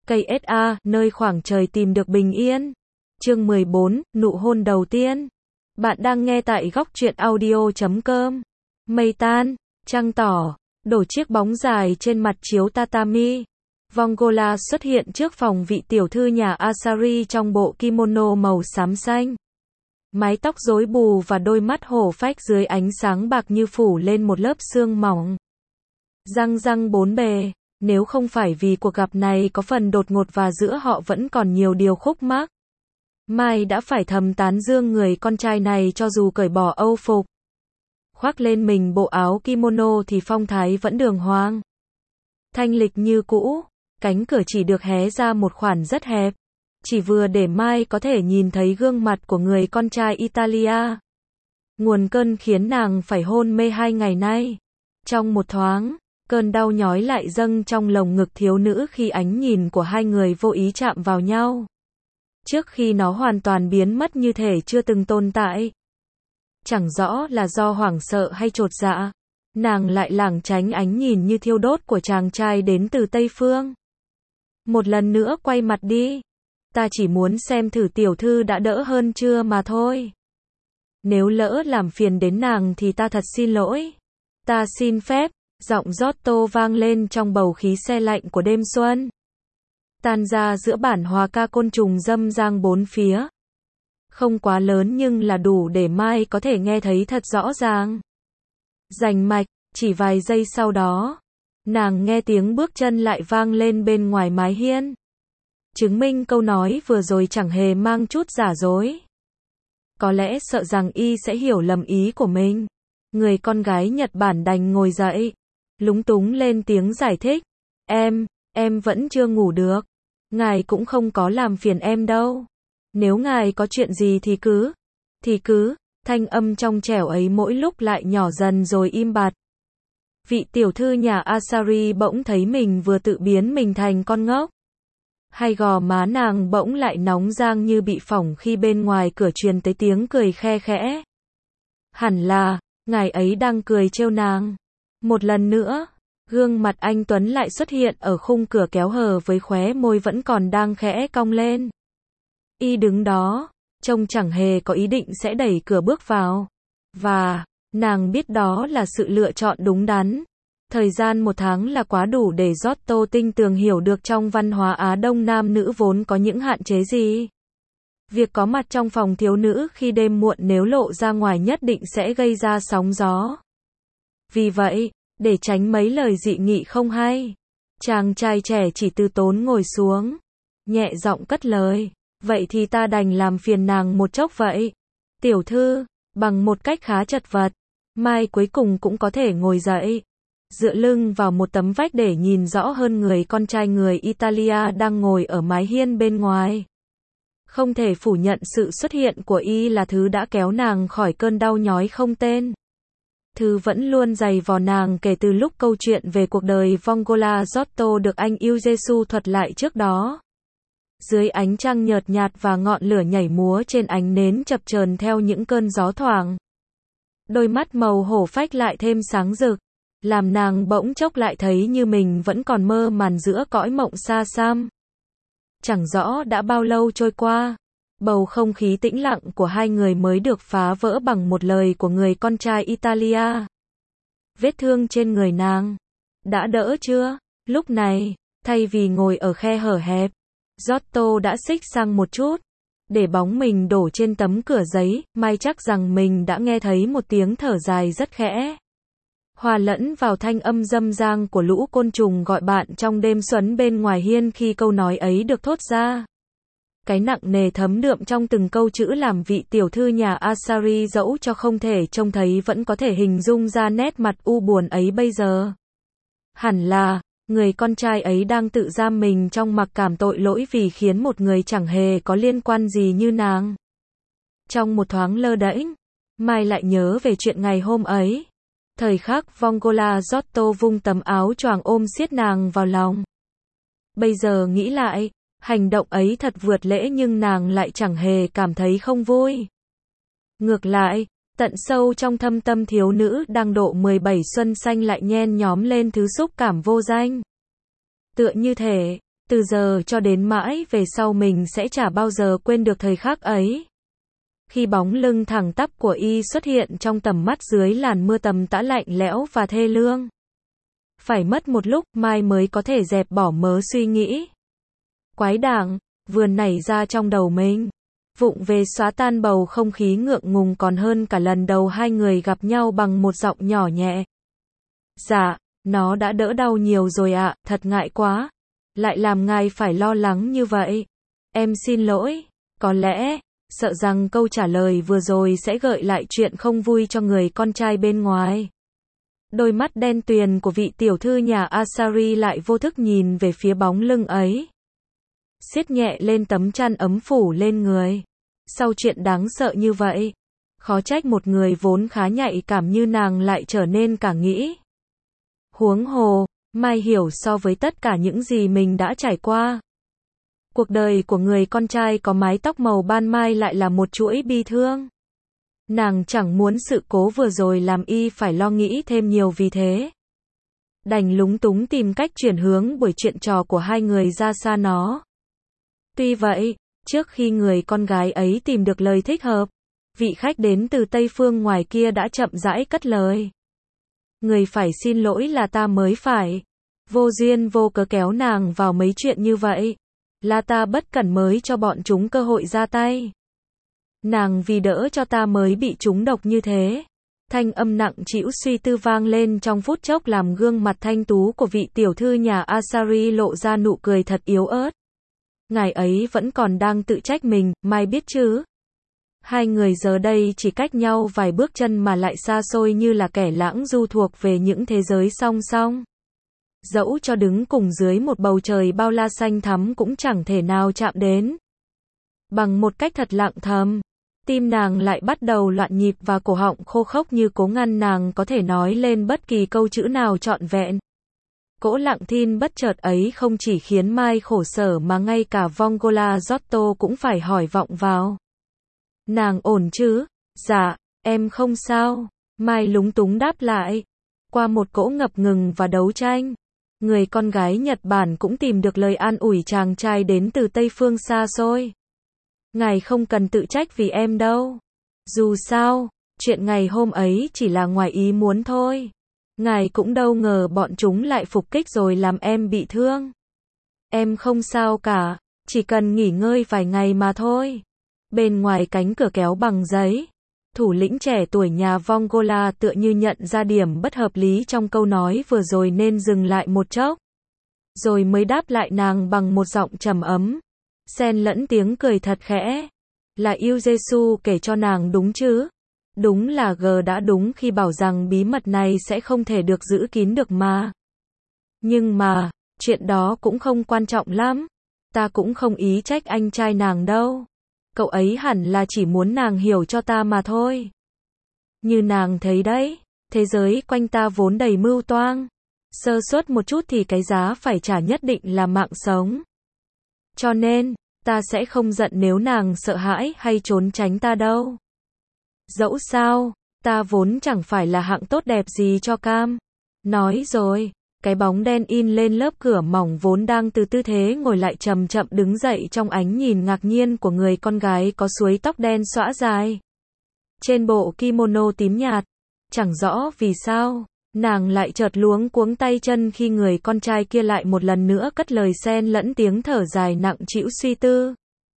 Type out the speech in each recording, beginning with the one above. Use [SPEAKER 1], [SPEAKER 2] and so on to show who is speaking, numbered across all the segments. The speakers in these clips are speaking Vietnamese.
[SPEAKER 1] KSA, nơi khoảng trời tìm được bình yên. Chương 14, nụ hôn đầu tiên. Bạn đang nghe tại góc truyện audio.com. Mây tan, trăng tỏ, đổ chiếc bóng dài trên mặt chiếu tatami. Vongola xuất hiện trước phòng vị tiểu thư nhà Asari trong bộ kimono màu xám xanh. Mái tóc rối bù và đôi mắt hổ phách dưới ánh sáng bạc như phủ lên một lớp sương mỏng. Răng răng bốn bề, nếu không phải vì cuộc gặp này có phần đột ngột và giữa họ vẫn còn nhiều điều khúc mắc, Mai đã phải thầm tán dương người con trai này cho dù cởi bỏ âu phục. Khoác lên mình bộ áo kimono thì phong thái vẫn đường hoàng. Thanh lịch như cũ, cánh cửa chỉ được hé ra một khoản rất hẹp, chỉ vừa để Mai có thể nhìn thấy gương mặt của người con trai Italia. Nguồn cơn khiến nàng phải hôn mê 2 ngày nay. Trong một thoáng, cơn đau nhói lại dâng trong lồng ngực thiếu nữ khi ánh nhìn của hai người vô ý chạm vào nhau. Trước khi nó hoàn toàn biến mất như thể chưa từng tồn tại. Chẳng rõ là do hoảng sợ hay chột dạ, nàng lại lảng tránh ánh nhìn như thiêu đốt của chàng trai đến từ Tây Phương. Một lần nữa quay mặt đi. Ta chỉ muốn xem thử tiểu thư đã đỡ hơn chưa mà thôi. Nếu lỡ làm phiền đến nàng thì ta thật xin lỗi. Ta xin phép, giọng Giotto vang lên trong bầu khí se lạnh của đêm xuân. Tan ra giữa bản hòa ca côn trùng râm ran bốn phía. Không quá lớn nhưng là đủ để Mai có thể nghe thấy thật rõ ràng. Rành mạch, chỉ vài giây sau đó, nàng nghe tiếng bước chân lại vang lên bên ngoài mái hiên. Chứng minh câu nói vừa rồi chẳng hề mang chút giả dối. Có lẽ sợ rằng y sẽ hiểu lầm ý của mình. Người con gái Nhật Bản đành ngồi dậy, lúng túng lên tiếng giải thích. Em vẫn chưa ngủ được. Ngài cũng không có làm phiền em đâu. Nếu ngài có chuyện gì thì cứ, thanh âm trong trẻo ấy mỗi lúc lại nhỏ dần rồi im bặt. Vị tiểu thư nhà Asari bỗng thấy mình vừa tự biến mình thành con ngốc. Hai gò má nàng bỗng lại nóng rang như bị phỏng khi bên ngoài cửa truyền tới tiếng cười khe khẽ. Hẳn là, ngài ấy đang cười trêu nàng. Một lần nữa, gương mặt anh Tuấn lại xuất hiện ở khung cửa kéo hờ với khóe môi vẫn còn đang khẽ cong lên. Y đứng đó, trông chẳng hề có ý định sẽ đẩy cửa bước vào. Và, nàng biết đó là sự lựa chọn đúng đắn. Thời gian 1 tháng là quá đủ để Giotto tinh tường hiểu được trong văn hóa Á Đông nam nữ vốn có những hạn chế gì. Việc có mặt trong phòng thiếu nữ khi đêm muộn nếu lộ ra ngoài nhất định sẽ gây ra sóng gió. Vì vậy, để tránh mấy lời dị nghị không hay, chàng trai trẻ chỉ từ tốn ngồi xuống, nhẹ giọng cất lời. Vậy thì ta đành làm phiền nàng một chốc vậy. Tiểu thư, bằng một cách khá chật vật, Mai cuối cùng cũng có thể ngồi dậy, dựa lưng vào một tấm vách để nhìn rõ hơn người con trai người Italia đang ngồi ở mái hiên bên ngoài. Không thể phủ nhận sự xuất hiện của y là thứ đã kéo nàng khỏi cơn đau nhói không tên. Thứ vẫn luôn giày vò nàng kể từ lúc câu chuyện về cuộc đời Vongola Giotto được anh yêu Giêsu thuật lại trước đó. Dưới ánh trăng nhợt nhạt và ngọn lửa nhảy múa trên ánh nến chập chờn theo những cơn gió thoảng. Đôi mắt màu hổ phách lại thêm sáng rực, làm nàng bỗng chốc lại thấy như mình vẫn còn mơ màn giữa cõi mộng xa xăm. Chẳng rõ đã bao lâu trôi qua, bầu không khí tĩnh lặng của hai người mới được phá vỡ bằng một lời của người con trai Italia. Vết thương trên người nàng đã đỡ chưa? Lúc này, thay vì ngồi ở khe hở hẹp, Giotto đã xích sang một chút, để bóng mình đổ trên tấm cửa giấy. Mai chắc rằng mình đã nghe thấy một tiếng thở dài rất khẽ, hòa lẫn vào thanh âm râm ran của lũ côn trùng gọi bạn trong đêm xuân bên ngoài hiên khi câu nói ấy được thốt ra. Cái nặng nề thấm đượm trong từng câu chữ làm vị tiểu thư nhà Asari dẫu cho không thể trông thấy vẫn có thể hình dung ra nét mặt u buồn ấy bây giờ. Hẳn là, người con trai ấy đang tự giam mình trong mặc cảm tội lỗi vì khiến một người chẳng hề có liên quan gì như nàng. Trong một thoáng lơ đễnh, Mai lại nhớ về chuyện ngày hôm ấy. Thời khắc Vongola Giotto vung tấm áo choàng ôm siết nàng vào lòng. Bây giờ nghĩ lại, hành động ấy thật vượt lễ nhưng nàng lại chẳng hề cảm thấy không vui. Ngược lại, tận sâu trong thâm tâm thiếu nữ đang độ 17 xuân xanh lại nhen nhóm lên thứ xúc cảm vô danh. Tựa như thể, Từ giờ cho đến mãi về sau mình sẽ chả bao giờ quên được thời khắc ấy. Khi bóng lưng thẳng tắp của y xuất hiện trong tầm mắt dưới làn mưa tầm tã lạnh lẽo và thê lương. Phải mất một lúc Mai mới có thể dẹp bỏ mớ suy nghĩ quái đản vừa nảy ra trong đầu mình. Vụng về xóa tan bầu không khí ngượng ngùng còn hơn cả lần đầu hai người gặp nhau bằng một giọng nhỏ nhẹ. Dạ, nó đã đỡ đau nhiều rồi ạ, thật ngại quá. Lại làm ngài phải lo lắng như vậy. Em xin lỗi, có lẽ, sợ rằng câu trả lời vừa rồi sẽ gợi lại chuyện không vui cho người con trai bên ngoài. Đôi mắt đen tuyền của vị tiểu thư nhà Asari lại vô thức nhìn về phía bóng lưng ấy. Siết nhẹ lên tấm chăn ấm phủ lên người. Sau chuyện đáng sợ như vậy, khó trách một người vốn khá nhạy cảm như nàng lại trở nên cả nghĩ. Huống hồ, Mai hiểu so với tất cả những gì mình đã trải qua. Cuộc đời của người con trai có mái tóc màu ban mai lại là một chuỗi bi thương. Nàng chẳng muốn sự cố vừa rồi làm y phải lo nghĩ thêm nhiều vì thế. Đành lúng túng tìm cách chuyển hướng buổi chuyện trò của hai người ra xa nó. Tuy vậy, trước khi người con gái ấy tìm được lời thích hợp, vị khách đến từ Tây Phương ngoài kia đã chậm rãi cất lời. Người phải xin lỗi là ta mới phải. Vô duyên vô cớ kéo nàng vào mấy chuyện như vậy. Là ta bất cẩn mới cho bọn chúng cơ hội ra tay. Nàng vì đỡ cho ta mới bị chúng độc như thế. Thanh âm nặng trĩu suy tư vang lên trong phút chốc làm gương mặt thanh tú của vị tiểu thư nhà Asari lộ ra nụ cười thật yếu ớt. Ngài ấy vẫn còn đang tự trách mình, Mai biết chứ. Hai người giờ đây chỉ cách nhau vài bước chân mà lại xa xôi như là kẻ lãng du thuộc về những thế giới song song. Dẫu cho đứng cùng dưới một bầu trời bao la xanh thắm cũng chẳng thể nào chạm đến. Bằng một cách thật lặng thầm, tim nàng lại bắt đầu loạn nhịp và cổ họng khô khốc như cố ngăn nàng có thể nói lên bất kỳ câu chữ nào trọn vẹn. Cỗ lặng thinh bất chợt ấy không chỉ khiến Mai khổ sở mà ngay cả Vongola Giotto cũng phải hỏi vọng vào. Nàng ổn chứ? Dạ, em không sao. Mai lúng túng đáp lại. Qua một cỗ ngập ngừng và đấu tranh, người con gái Nhật Bản cũng tìm được lời an ủi chàng trai đến từ Tây Phương xa xôi. Ngài không cần tự trách vì em đâu. Dù sao, chuyện ngày hôm ấy chỉ là ngoài ý muốn thôi. Ngài cũng đâu ngờ bọn chúng lại phục kích rồi làm em bị thương. Em không sao cả, chỉ cần nghỉ ngơi vài ngày mà thôi. Bên ngoài cánh cửa kéo bằng giấy, thủ lĩnh trẻ tuổi nhà Vongola tựa như nhận ra điểm bất hợp lý trong câu nói vừa rồi nên dừng lại một chốc. Rồi mới đáp lại nàng bằng một giọng trầm ấm, xen lẫn tiếng cười thật khẽ. Là yêu Giêsu kể cho nàng đúng chứ? Đúng là G đã đúng khi bảo rằng bí mật này sẽ không thể được giữ kín được mà. Nhưng mà, chuyện đó cũng không quan trọng lắm. Ta cũng không ý trách anh trai nàng đâu. Cậu ấy hẳn là chỉ muốn nàng hiểu cho ta mà thôi. Như nàng thấy đấy, thế giới quanh ta vốn đầy mưu toang. Sơ suất một chút thì cái giá phải trả nhất định là mạng sống. Cho nên, ta sẽ không giận nếu nàng sợ hãi hay trốn tránh ta đâu. Dẫu sao, ta vốn chẳng phải là hạng tốt đẹp gì cho cam. Nói rồi, cái bóng đen in lên lớp cửa mỏng vốn đang từ tư thế ngồi lại chậm chậm đứng dậy trong ánh nhìn ngạc nhiên của người con gái có suối tóc đen xõa dài. Trên bộ kimono tím nhạt, chẳng rõ vì sao, nàng lại chợt luống cuống tay chân khi người con trai kia lại một lần nữa cất lời xen lẫn tiếng thở dài nặng trĩu suy tư.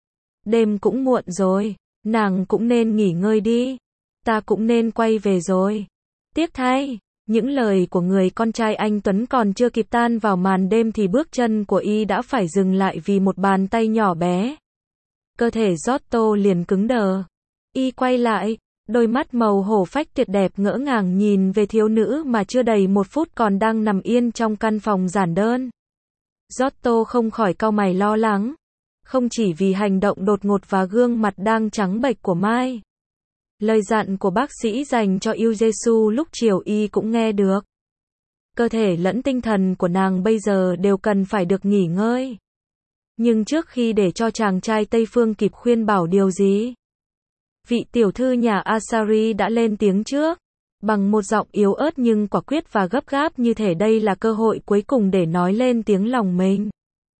[SPEAKER 1] Đêm cũng muộn rồi, nàng cũng nên nghỉ ngơi đi. Ta cũng nên quay về rồi. Tiếc thay, những lời của người con trai anh Tuấn còn chưa kịp tan vào màn đêm thì bước chân của y đã phải dừng lại vì một bàn tay nhỏ bé. Cơ thể Giotto liền cứng đờ. Y quay lại, đôi mắt màu hổ phách tuyệt đẹp ngỡ ngàng nhìn về thiếu nữ mà chưa đầy một phút còn đang nằm yên trong căn phòng giản đơn. Giotto không khỏi cau mày lo lắng. Không chỉ vì hành động đột ngột và gương mặt đang trắng bệch của Mai. Lời dặn của bác sĩ dành cho yêu Giêsu lúc chiều y cũng nghe được. Cơ thể lẫn tinh thần của nàng bây giờ đều cần phải được nghỉ ngơi. Nhưng trước khi để cho chàng trai Tây Phương kịp khuyên bảo điều gì, vị tiểu thư nhà Asari đã lên tiếng trước, bằng một giọng yếu ớt nhưng quả quyết và gấp gáp như thể đây là cơ hội cuối cùng để nói lên tiếng lòng mình.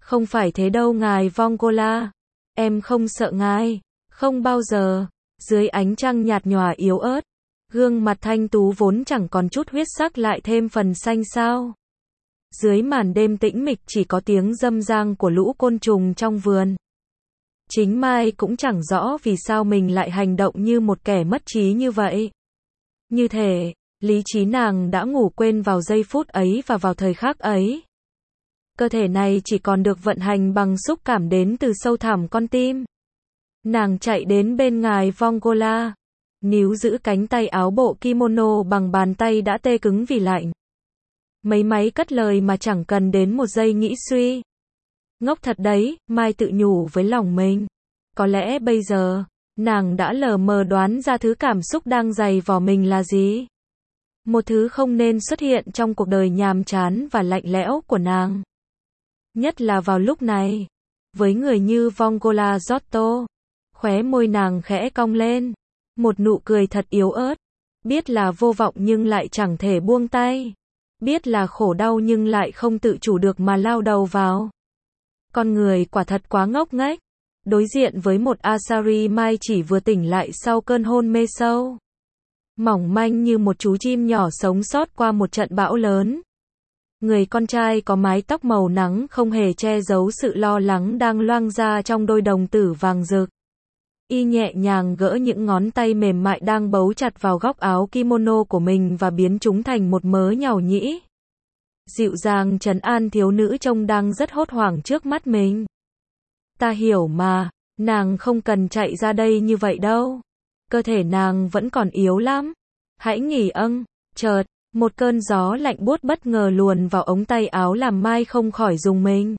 [SPEAKER 1] Không phải thế đâu ngài Vongola. Em không sợ ngài. Không bao giờ. Dưới ánh trăng nhạt nhòa yếu ớt, gương mặt thanh tú vốn chẳng còn chút huyết sắc lại thêm phần xanh xao. Dưới màn đêm tĩnh mịch chỉ có tiếng râm ran của lũ côn trùng trong vườn. Chính Mai cũng chẳng rõ vì sao mình lại hành động như một kẻ mất trí như vậy. Như thể, lý trí nàng đã ngủ quên vào giây phút ấy và vào thời khắc ấy. Cơ thể này chỉ còn được vận hành bằng xúc cảm đến từ sâu thẳm con tim. Nàng chạy đến bên ngài Vongola, níu giữ cánh tay áo bộ kimono bằng bàn tay đã tê cứng vì lạnh. Mấy máy cất lời mà chẳng cần đến một giây nghĩ suy. Ngốc thật đấy, Mai tự nhủ với lòng mình. Có lẽ bây giờ, nàng đã lờ mờ đoán ra thứ cảm xúc đang giày vò mình là gì. Một thứ không nên xuất hiện trong cuộc đời nhàm chán và lạnh lẽo của nàng. Nhất là vào lúc này, với người như Vongola Giotto, khóe môi nàng khẽ cong lên, một nụ cười thật yếu ớt, biết là vô vọng nhưng lại chẳng thể buông tay, biết là khổ đau nhưng lại không tự chủ được mà lao đầu vào. Con người quả thật quá ngốc nghếch, đối diện với một Asari Mai chỉ vừa tỉnh lại sau cơn hôn mê sâu. Mỏng manh như một chú chim nhỏ sống sót qua một trận bão lớn. Người con trai có mái tóc màu nắng không hề che giấu sự lo lắng đang loang ra trong đôi đồng tử vàng rực. Y nhẹ nhàng gỡ những ngón tay mềm mại đang bấu chặt vào góc áo kimono của mình và biến chúng thành một mớ nhàu nhĩ. Dịu dàng trấn an thiếu nữ trông đang rất hốt hoảng trước mắt mình. Ta hiểu mà, nàng không cần chạy ra đây như vậy đâu. Cơ thể nàng vẫn còn yếu lắm. Hãy nghỉ chợt, một cơn gió lạnh buốt bất ngờ luồn vào ống tay áo làm Mai không khỏi rùng mình.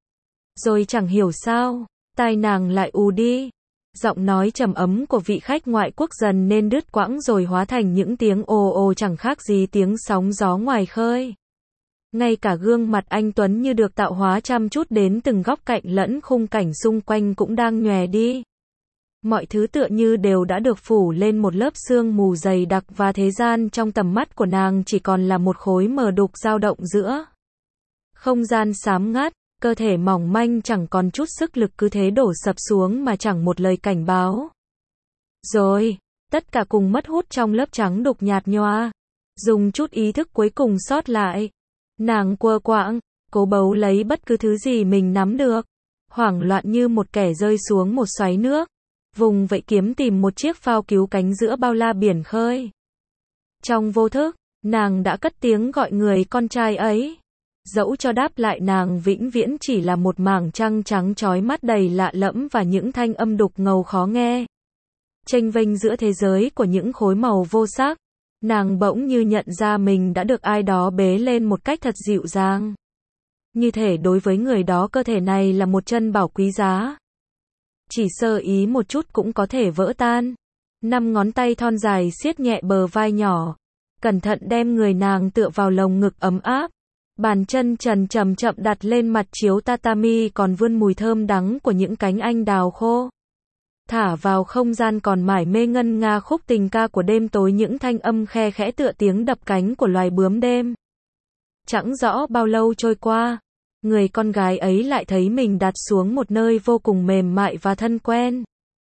[SPEAKER 1] Rồi chẳng hiểu sao, tai nàng lại ù đi. Giọng nói trầm ấm của vị khách ngoại quốc dần nên đứt quãng rồi hóa thành những tiếng ồ ồ chẳng khác gì tiếng sóng gió ngoài khơi. Ngay cả gương mặt anh Tuấn như được tạo hóa chăm chút đến từng góc cạnh lẫn khung cảnh xung quanh cũng đang nhòe đi. Mọi thứ tựa như đều đã được phủ lên một lớp sương mù dày đặc và thế gian trong tầm mắt của nàng chỉ còn là một khối mờ đục dao động giữa. Không gian xám ngắt, cơ thể mỏng manh chẳng còn chút sức lực cứ thế đổ sập xuống mà chẳng một lời cảnh báo. Rồi, tất cả cùng mất hút trong lớp trắng đục nhạt nhòa. Dùng chút ý thức cuối cùng sót lại. Nàng quơ quạng, cố bấu lấy bất cứ thứ gì mình nắm được. Hoảng loạn như một kẻ rơi xuống một xoáy nước. Vùng vẫy kiếm tìm một chiếc phao cứu cánh giữa bao la biển khơi. Trong vô thức, nàng đã cất tiếng gọi người con trai ấy. Dẫu cho đáp lại nàng vĩnh viễn chỉ là một mảng trăng trắng chói mắt đầy lạ lẫm và những thanh âm đục ngầu khó nghe. Chênh vênh giữa thế giới của những khối màu vô sắc, nàng bỗng như nhận ra mình đã được ai đó bế lên một cách thật dịu dàng. Như thể đối với người đó cơ thể này là một chân bảo quý giá. Chỉ sơ ý một chút cũng có thể vỡ tan. 5 ngón tay thon dài siết nhẹ bờ vai nhỏ, cẩn thận đem người nàng tựa vào lồng ngực ấm áp. Bàn chân trần chậm chậm đặt lên mặt chiếu tatami còn vươn mùi thơm đắng của những cánh anh đào khô. Thả vào không gian còn mải mê ngân nga khúc tình ca của đêm tối, những thanh âm khe khẽ tựa tiếng đập cánh của loài bướm đêm. Chẳng rõ bao lâu trôi qua, người con gái ấy lại thấy mình đặt xuống một nơi vô cùng mềm mại và thân quen.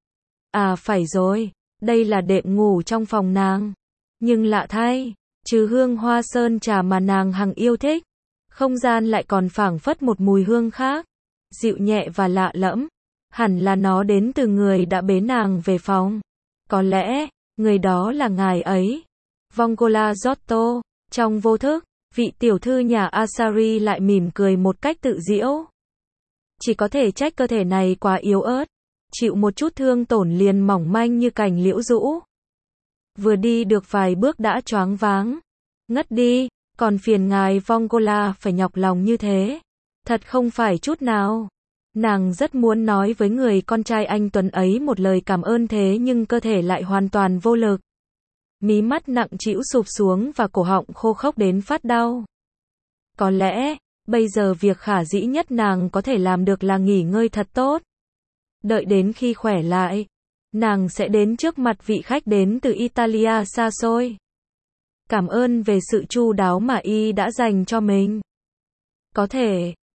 [SPEAKER 1] À phải rồi, đây là đệm ngủ trong phòng nàng. Nhưng lạ thay, trừ hương hoa sơn trà mà nàng hằng yêu thích, không gian lại còn phảng phất một mùi hương khác, dịu nhẹ và lạ lẫm. Hẳn là nó đến từ người đã bế nàng về phòng. Có lẽ, người đó là ngài ấy. Vongola Giotto. Trong vô thức, vị tiểu thư nhà Asari lại mỉm cười một cách tự giễu. Chỉ có thể trách cơ thể này quá yếu ớt, chịu một chút thương tổn liền mỏng manh như cành liễu rũ. Vừa đi được vài bước đã choáng váng, ngất đi, còn phiền ngài Vongola phải nhọc lòng như thế. Thật không phải chút nào. Nàng rất muốn nói với người con trai anh Tuấn ấy một lời cảm ơn thế nhưng cơ thể lại hoàn toàn vô lực. Mí mắt nặng trĩu sụp xuống và cổ họng khô khốc đến phát đau. Có lẽ, bây giờ việc khả dĩ nhất nàng có thể làm được là nghỉ ngơi thật tốt. Đợi đến khi khỏe lại, nàng sẽ đến trước mặt vị khách đến từ Italia xa xôi. Cảm ơn về sự chu đáo mà y đã dành cho mình. Có thể,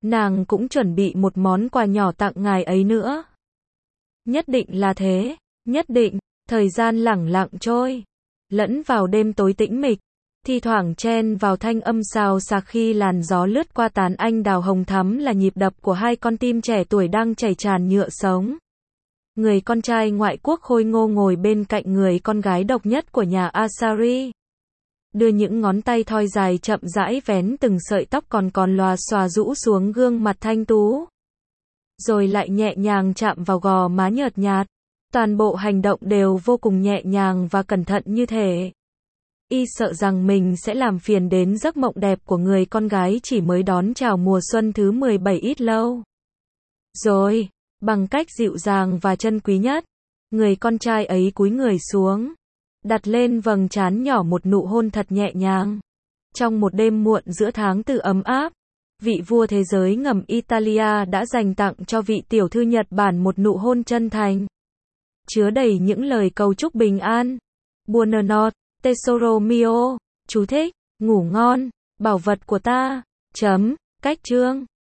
[SPEAKER 1] Nàng cũng chuẩn bị một món quà nhỏ tặng ngài ấy nữa. Nhất định là thế, nhất định. Thời gian lẳng lặng trôi, lẫn vào đêm tối tĩnh mịch, thi thoảng chen vào thanh âm xào xạc khi làn gió lướt qua tán anh đào hồng thắm là nhịp đập của hai con tim trẻ tuổi đang chảy tràn nhựa sống. Người con trai ngoại quốc khôi ngô ngồi bên cạnh người con gái độc nhất của nhà Asari. Đưa những ngón tay thon dài chậm rãi vén từng sợi tóc còn lòa xòa rũ xuống gương mặt thanh tú. Rồi lại nhẹ nhàng chạm vào gò má nhợt nhạt. Toàn bộ hành động đều vô cùng nhẹ nhàng và cẩn thận như thể y sợ rằng mình sẽ làm phiền đến giấc mộng đẹp của người con gái chỉ mới đón chào mùa xuân thứ 17 ít lâu. Rồi, bằng cách dịu dàng và trân quý nhất, người con trai ấy cúi người xuống, đặt lên vầng trán nhỏ một nụ hôn thật nhẹ nhàng. Trong một đêm muộn giữa tháng tư ấm áp, vị vua thế giới ngầm Italia đã dành tặng cho vị tiểu thư Nhật Bản một nụ hôn chân thành, chứa đầy những lời cầu chúc bình an. Buonanotte, tesoro mio, chú thích, ngủ ngon, bảo vật của ta. Cách chương